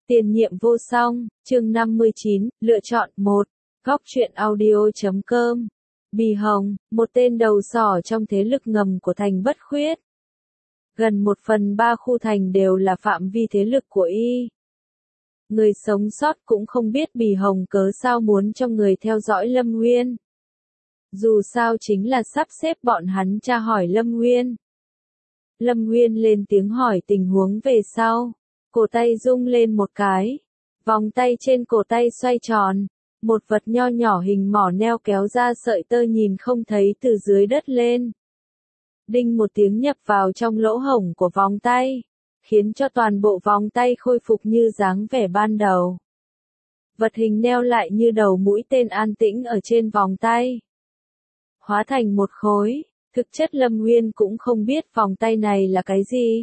Tiền nhiệm vô song, chương 59, lựa chọn 1. Góc truyện audio.com. Bì Hồng, một tên đầu sỏ trong thế lực ngầm của thành Bất Khuyết. Gần 1/3 khu thành đều là phạm vi thế lực của y. Người sống sót cũng không biết Bì Hồng cớ sao muốn cho người theo dõi Lâm Nguyên. Dù sao chính là sắp xếp bọn hắn tra hỏi Lâm Nguyên. Lâm Nguyên lên tiếng hỏi tình huống về sau. Cổ tay rung lên một cái. Vòng tay trên cổ tay xoay tròn. Một vật nho nhỏ hình mỏ neo kéo ra sợi tơ nhìn không thấy từ dưới đất lên. Đinh một tiếng nhập vào trong lỗ hổng của vòng tay. Khiến cho toàn bộ vòng tay khôi phục như dáng vẻ ban đầu. Vật hình neo lại như đầu mũi tên an tĩnh ở trên vòng tay. Hóa thành một khối. Thực chất Lâm Nguyên cũng không biết vòng tay này là cái gì.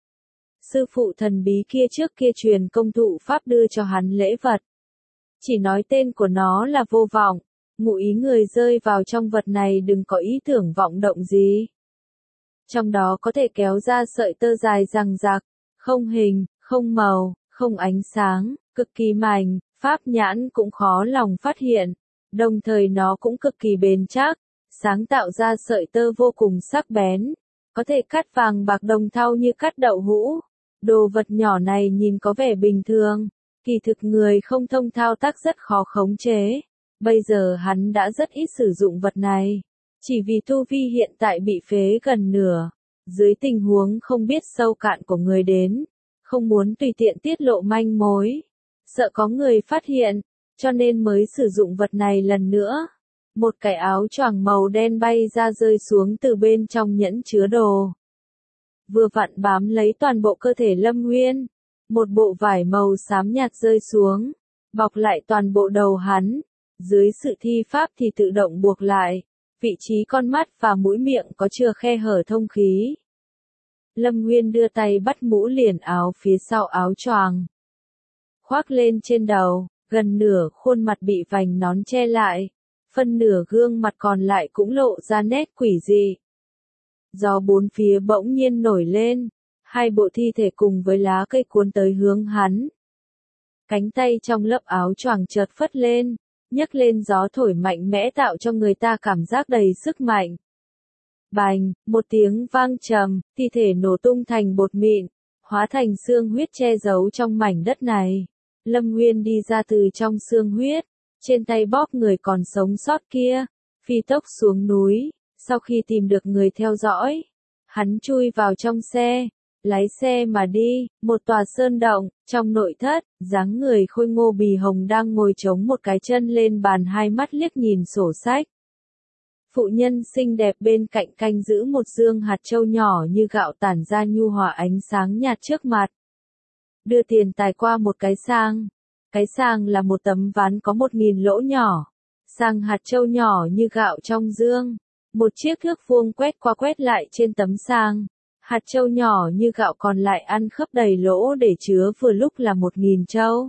Sư phụ thần bí kia trước kia truyền công thụ pháp đưa cho hắn lễ vật. Chỉ nói tên của nó là vô vọng, ngụ ý người rơi vào trong vật này đừng có ý tưởng vọng động gì. Trong đó có thể kéo ra sợi tơ dài rằng rạc, không hình, không màu, không ánh sáng, cực kỳ mảnh, pháp nhãn cũng khó lòng phát hiện, đồng thời nó cũng cực kỳ bền chắc, sáng tạo ra sợi tơ vô cùng sắc bén, có thể cắt vàng bạc đồng thau như cắt đậu hũ. Đồ vật nhỏ này nhìn có vẻ bình thường, kỳ thực người không thông thao tác rất khó khống chế. Bây giờ hắn đã rất ít sử dụng vật này, chỉ vì tu vi hiện tại bị phế gần nửa. Dưới tình huống không biết sâu cạn của người đến, không muốn tùy tiện tiết lộ manh mối, sợ có người phát hiện, cho nên mới sử dụng vật này lần nữa. Một cái áo choàng màu đen bay ra rơi xuống từ bên trong nhẫn chứa đồ. Vừa vặn bám lấy toàn bộ cơ thể Lâm Nguyên. Một bộ vải màu xám nhạt rơi xuống, bọc lại toàn bộ đầu hắn. Dưới sự thi pháp thì tự động buộc lại, vị trí con mắt và mũi miệng có chừa khe hở thông khí. Lâm Nguyên đưa tay bắt mũ liền áo phía sau áo choàng, khoác lên trên đầu, gần nửa khuôn mặt bị vành nón che lại, phân nửa gương mặt còn lại cũng lộ ra nét quỷ dị. Gió bốn phía bỗng nhiên nổi lên, hai bộ thi thể cùng với lá cây cuốn tới hướng hắn. Cánh tay trong lớp áo choàng chợt phất lên, nhấc lên gió thổi mạnh mẽ tạo cho người ta cảm giác đầy sức mạnh. Bành, một tiếng vang trầm, thi thể nổ tung thành bột mịn, hóa thành xương huyết che giấu trong mảnh đất này. Lâm Nguyên đi ra từ trong xương huyết, trên tay bóp người còn sống sót kia, phi tốc xuống núi. Sau khi tìm được người theo dõi, hắn chui vào trong xe, lái xe mà đi. Một tòa sơn động, trong nội thất, dáng người khôi ngô Bì Hồng đang ngồi chống một cái chân lên bàn, hai mắt liếc nhìn sổ sách. Phụ nhân xinh đẹp bên cạnh canh giữ một dương hạt châu nhỏ như gạo tản ra nhu hòa ánh sáng nhạt trước mặt. Đưa tiền tài qua một cái sang. Cái sang là một tấm ván có 1000 lỗ nhỏ. Sang hạt châu nhỏ như gạo trong dương. Một chiếc thước vuông quét qua quét lại trên tấm sang. Hạt châu nhỏ như gạo còn lại ăn khớp đầy lỗ để chứa vừa lúc là 1000 châu.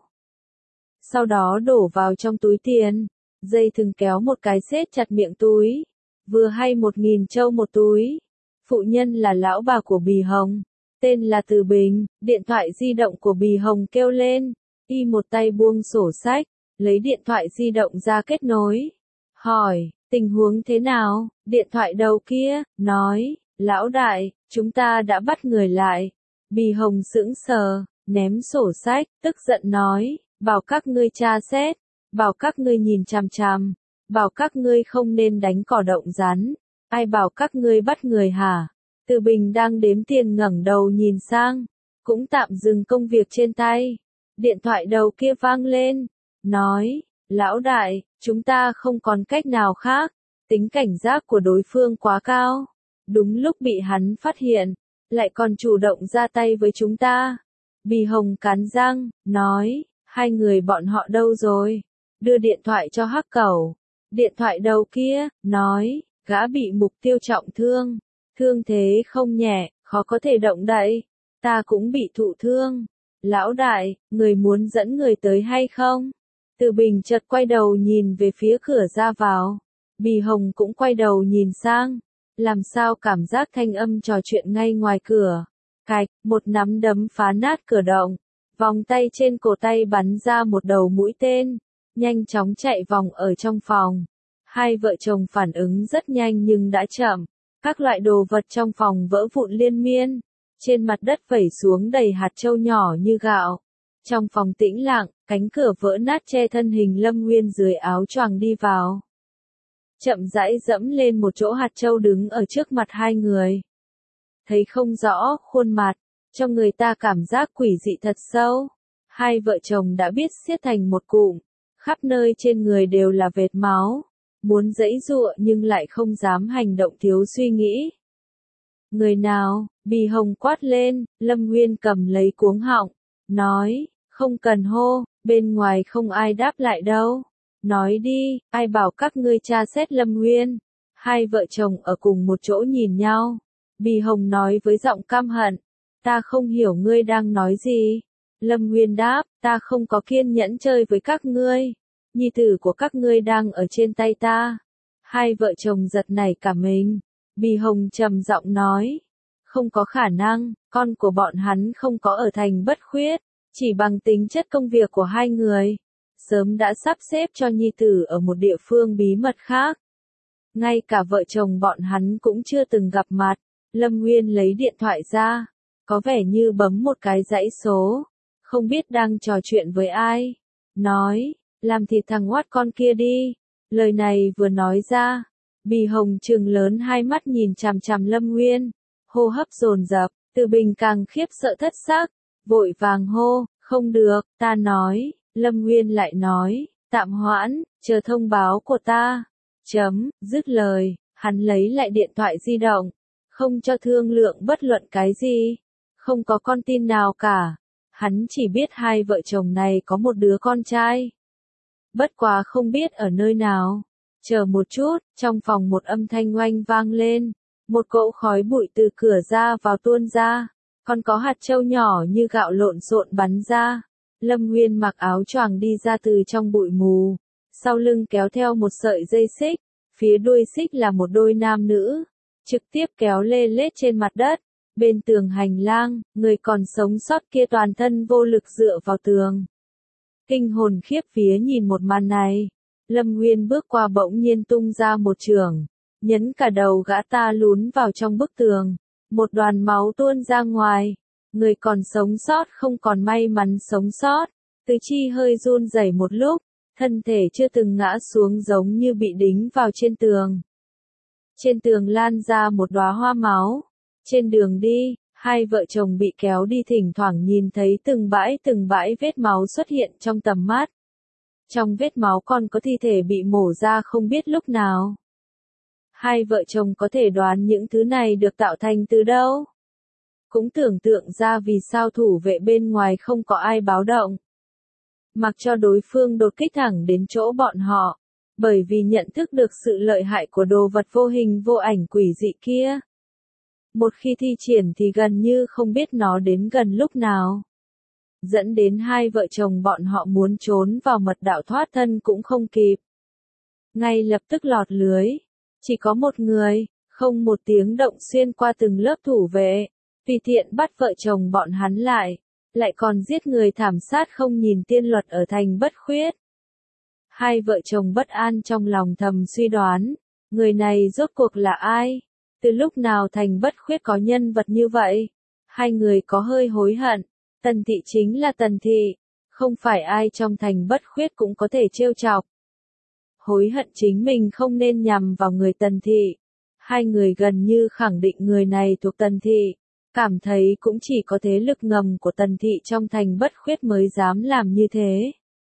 Sau đó đổ vào trong túi tiền. Dây thừng kéo một cái xếp chặt miệng túi. Vừa hay 1000 châu một túi. Phụ nhân là lão bà của Bì Hồng. Tên là Từ Bình. Điện thoại di động của Bì Hồng kêu lên. Y một tay buông sổ sách. Lấy điện thoại di động ra kết nối. Hỏi. Tình huống thế nào? Điện thoại đầu kia, nói, lão đại, chúng ta đã bắt người lại. Bì Hồng sững sờ, ném sổ sách, tức giận nói, bảo các ngươi tra xét, bảo các ngươi nhìn chằm chằm, bảo các ngươi không nên đánh cỏ động rắn. Ai bảo các ngươi bắt người hả? Từ Bình đang đếm tiền ngẩng đầu nhìn sang, cũng tạm dừng công việc trên tay. Điện thoại đầu kia vang lên, nói, lão đại, chúng ta không còn cách nào khác, tính cảnh giác của đối phương quá cao. Đúng lúc bị hắn phát hiện, lại còn chủ động ra tay với chúng ta. Bì Hồng cắn răng, nói, hai người bọn họ đâu rồi? Đưa điện thoại cho Hắc Cẩu. Điện thoại đầu kia, nói, gã bị mục tiêu trọng thương. Thương thế không nhẹ, khó có thể động đậy. Ta cũng bị thụ thương. Lão đại, người muốn dẫn người tới hay không? Từ Bình chợt quay đầu nhìn về phía cửa ra vào. Bì Hồng cũng quay đầu nhìn sang. Làm sao cảm giác thanh âm trò chuyện ngay ngoài cửa. Cạch, một nắm đấm phá nát cửa động. Vòng tay trên cổ tay bắn ra một đầu mũi tên, nhanh chóng chạy vòng ở trong phòng. Hai vợ chồng phản ứng rất nhanh nhưng đã chậm. Các loại đồ vật trong phòng vỡ vụn liên miên. Trên mặt đất vẩy xuống đầy hạt châu nhỏ như gạo. Trong phòng tĩnh lặng, cánh cửa vỡ nát che thân hình Lâm Nguyên dưới áo choàng đi vào. Chậm rãi dẫm lên một chỗ hạt châu đứng ở trước mặt hai người. Thấy không rõ khuôn mặt, cho người ta cảm giác quỷ dị thật sâu. Hai vợ chồng đã biết siết thành một cụm, khắp nơi trên người đều là vệt máu. Muốn giãy giụa nhưng lại không dám hành động thiếu suy nghĩ. Người nào? Bì Hồng quát lên, Lâm Nguyên cầm lấy cuống họng, nói, không cần hô, bên ngoài không ai đáp lại đâu. Nói đi, ai bảo các ngươi tra xét Lâm Nguyên? Hai vợ chồng ở cùng một chỗ nhìn nhau. Bì Hồng nói với giọng căm hận, ta không hiểu ngươi đang nói gì. Lâm Nguyên đáp, ta không có kiên nhẫn chơi với các ngươi. Nhi tử của các ngươi đang ở trên tay ta. Hai vợ chồng giật nảy cả mình. Bì Hồng trầm giọng nói, không có khả năng, con của bọn hắn không có ở thành Bất Khuyết, chỉ bằng tính chất công việc của hai người. Sớm đã sắp xếp cho nhi tử ở một địa phương bí mật khác. Ngay cả vợ chồng bọn hắn cũng chưa từng gặp mặt. Lâm Nguyên lấy điện thoại ra, có vẻ như bấm một cái dãy số, không biết đang trò chuyện với ai. Nói, làm thịt thằng oát con kia đi. Lời này vừa nói ra, Bì Hồng trừng lớn hai mắt nhìn chằm chằm Lâm Nguyên, hô hấp dồn dập, Từ Bình càng khiếp sợ thất xác, vội vàng hô, không được, ta nói. Lâm Nguyên lại nói, tạm hoãn, chờ thông báo của ta. Dứt lời, hắn lấy lại điện thoại di động, không cho thương lượng bất luận cái gì. Không có con tin nào cả. Hắn chỉ biết hai vợ chồng này có một đứa con trai. Bất quá không biết ở nơi nào. Chờ một chút, trong phòng một âm thanh oanh vang lên. Một cỗ khói bụi từ cửa ra vào tuôn ra. Còn có hạt châu nhỏ như gạo lộn xộn bắn ra. Lâm Nguyên mặc áo choàng đi ra từ trong bụi mù. Sau lưng kéo theo một sợi dây xích. Phía đuôi xích là một đôi nam nữ. Trực tiếp kéo lê lết trên mặt đất. Bên tường hành lang, người còn sống sót kia toàn thân vô lực dựa vào tường. Kinh hồn khiếp vía nhìn một màn này. Lâm Nguyên bước qua bỗng nhiên tung ra một chưởng, nhấn cả đầu gã ta lún vào trong bức tường. Một đoàn máu tuôn ra ngoài. Người còn sống sót không còn may mắn sống sót. Tứ chi hơi run rẩy một lúc, thân thể chưa từng ngã xuống giống như bị đính vào trên tường. Trên tường lan ra một đóa hoa máu. Trên đường đi, hai vợ chồng bị kéo đi thỉnh thoảng nhìn thấy từng bãi vết máu xuất hiện trong tầm mắt. Trong vết máu còn có thi thể bị mổ ra không biết lúc nào. Hai vợ chồng có thể đoán những thứ này được tạo thành từ đâu. Cũng tưởng tượng ra vì sao thủ vệ bên ngoài không có ai báo động. Mặc cho đối phương đột kích thẳng đến chỗ bọn họ. Bởi vì nhận thức được sự lợi hại của đồ vật vô hình vô ảnh quỷ dị kia. Một khi thi triển thì gần như không biết nó đến gần lúc nào. Dẫn đến hai vợ chồng bọn họ muốn trốn vào mật đạo thoát thân cũng không kịp. Ngay lập tức lọt lưới. Chỉ có một người, không một tiếng động xuyên qua từng lớp thủ vệ. Tùy tiện bắt vợ chồng bọn hắn lại. Lại còn giết người thảm sát không nhìn tiên luật ở thành Bất Khuyết. Hai vợ chồng bất an trong lòng thầm suy đoán. Người này rốt cuộc là ai? Từ lúc nào thành Bất Khuyết có nhân vật như vậy? Hai người có hơi hối hận. Tần thị chính là Tần thị. Không phải ai trong thành Bất Khuyết cũng có thể trêu chọc. Hối hận chính mình không nên nhằm vào người Tần thị. Hai người gần như khẳng định người này thuộc Tần thị. Cảm thấy cũng chỉ có thế lực ngầm của Tần thị trong thành Bất Khuyết mới dám làm như thế.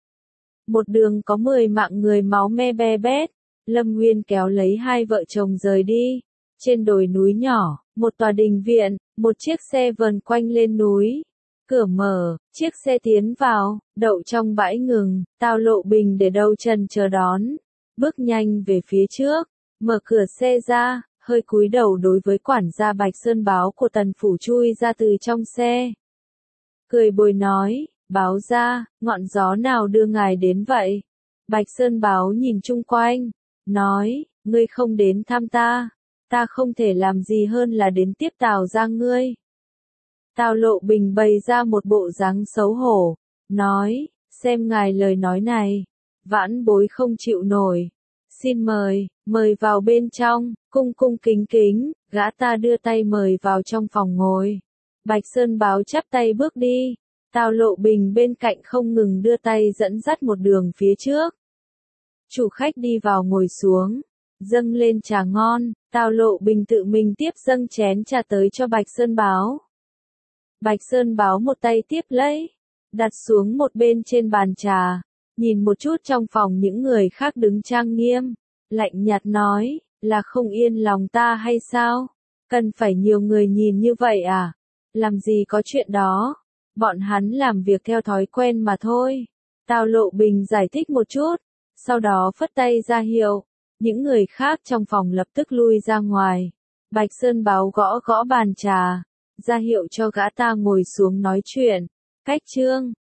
Một đường có 10 mạng người máu me be bét. Lâm Nguyên kéo lấy hai vợ chồng rời đi. Trên đồi núi nhỏ, một tòa đình viện, một chiếc xe vần quanh lên núi. Cửa mở, chiếc xe tiến vào, đậu trong bãi ngừng, Tào Lộ Bình để đâu trần chờ đón. Bước nhanh về phía trước, mở cửa xe ra, hơi cúi đầu đối với quản gia Bạch Sơn báo của Tần phủ chui ra từ trong xe. Cười bồi nói, báo ra, ngọn gió nào đưa ngài đến vậy? Bạch Sơn báo nhìn chung quanh, nói, ngươi không đến thăm ta. Ta không thể làm gì hơn là đến tiếp Tào Giang ngươi. Tào Lộ Bình bày ra một bộ dáng xấu hổ, nói, xem ngài lời nói này, vãn bối không chịu nổi. Xin mời, mời vào bên trong, cung cung kính kính, gã ta đưa tay mời vào trong phòng ngồi. Bạch Sơn Báo chắp tay bước đi, Tào Lộ Bình bên cạnh không ngừng đưa tay dẫn dắt một đường phía trước. Chủ khách đi vào ngồi xuống, dâng lên trà ngon, Tào Lộ Bình tự mình tiếp dâng chén trà tới cho Bạch Sơn Báo. Bạch Sơn Báo một tay tiếp lấy, đặt xuống một bên trên bàn trà, nhìn một chút trong phòng những người khác đứng trang nghiêm, lạnh nhạt nói, là không yên lòng ta hay sao? Cần phải nhiều người nhìn như vậy à? Làm gì có chuyện đó? Bọn hắn làm việc theo thói quen mà thôi. Tào Lộ Bình giải thích một chút, sau đó phất tay ra hiệu, những người khác trong phòng lập tức lui ra ngoài. Bạch Sơn Báo gõ gõ bàn trà, ra hiệu cho gã ta ngồi xuống nói chuyện. Cách chương